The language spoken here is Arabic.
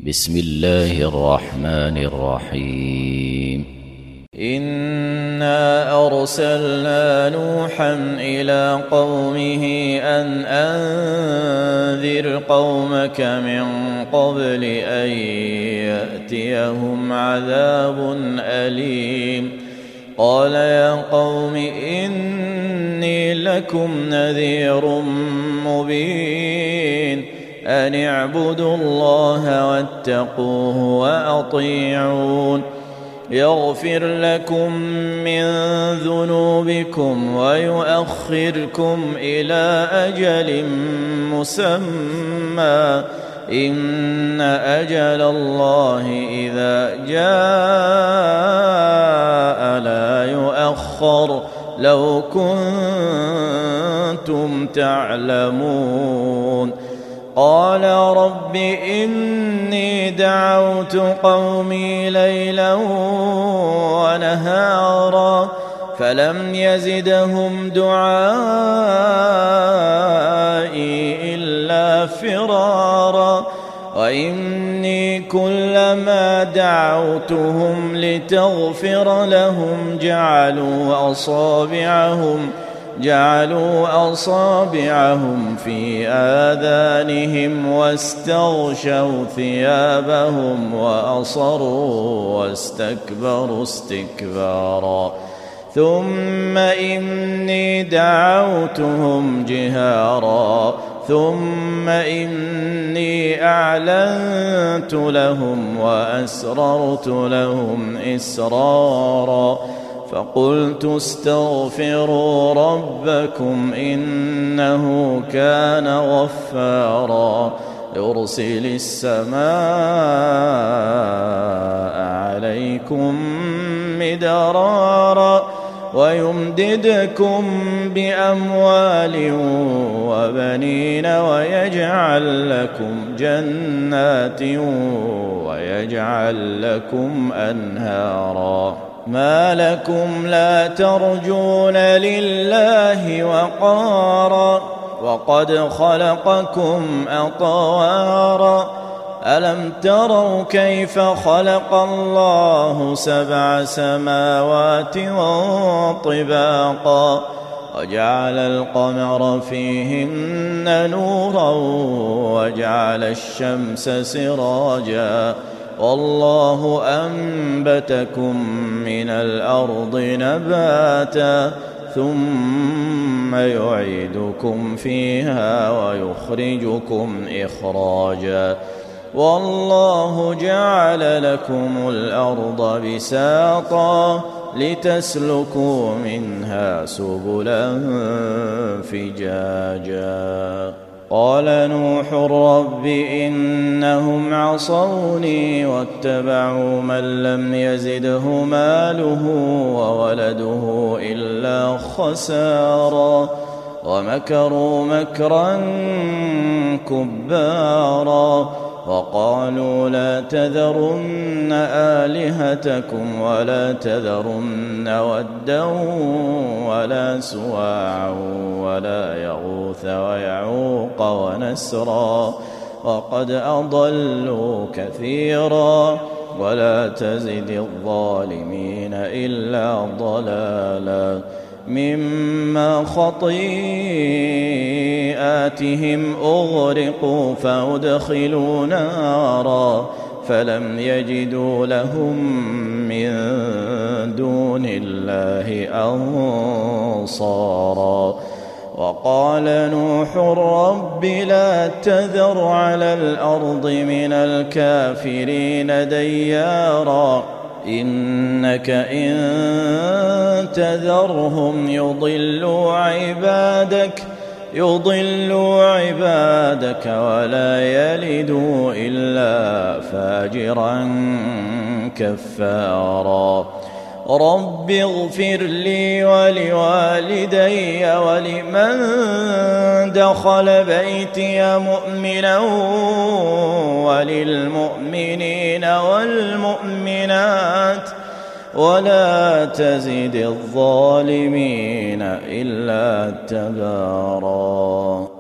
بسم الله الرحمن الرحيم إنا أرسلنا نوحا إلى قومه أن أنذر قومك من قبل أن يأتيهم عذاب أليم قال يا قوم إني لكم نذير مبين أن اعبدوا الله واتقوه وأطيعون يغفر لكم من ذنوبكم ويؤخركم إلى أجل مسمى إن أجل الله إذا جاء لا يؤخر لو كنتم تعلمون قال رب إني دعوت قومي ليلا ونهارا فلم يزدهم دعائي إلا فرارا وإني كلما دعوتهم لتغفر لهم جعلوا أصابعهم في آذانهم واستغشوا ثيابهم وأصروا واستكبروا استكبارا ثم إني دعوتهم جهارا ثم إني أعلنت لهم وأسررت لهم إسرارا فقلت استغفروا ربكم إنه كان غفارا يرسل السماء عليكم مدرارا ويمددكم بأموال وبنين ويجعل لكم جنات ويجعل لكم أنهارا ما لكم لا ترجون لله وقارا وقد خلقكم أطوارا ألم تروا كيف خلق الله 7 سماوات طباقا وجعل القمر فيهن نورا وجعل الشمس سراجا والله أنبتكم من الأرض نباتا ثم يعيدكم فيها ويخرجكم إخراجا والله جعل لكم الأرض بساطا لتسلكوا منها سبلا فجاجا قال نوح رب إنهم عصوني واتبعوا من لم يزده ماله وولده إلا خسارا ومكروا مكرا كبارا وقالوا لا تذرن آلهتكم ولا تذرن ودا ولا سواعا ولا يغوث ويعوق ونسرا وقد أضلوا كثيرا ولا تزد الظالمين إلا ضلالا مما خطيئاتهم أغرقوا فأدخلوا نارا فلم يجدوا لهم من دون الله أنصارا وقال نوح رب لا تذر على الأرض من الكافرين ديارا إنك إن تذرهم يضلوا عبادك ولا يلدوا إلا فاجرا كفارا رب اغفر لي ولوالدي ولمن دخل بيتي مؤمنا وللمؤمنين والمؤمنات ولا تزد الظالمين إلا تبارا.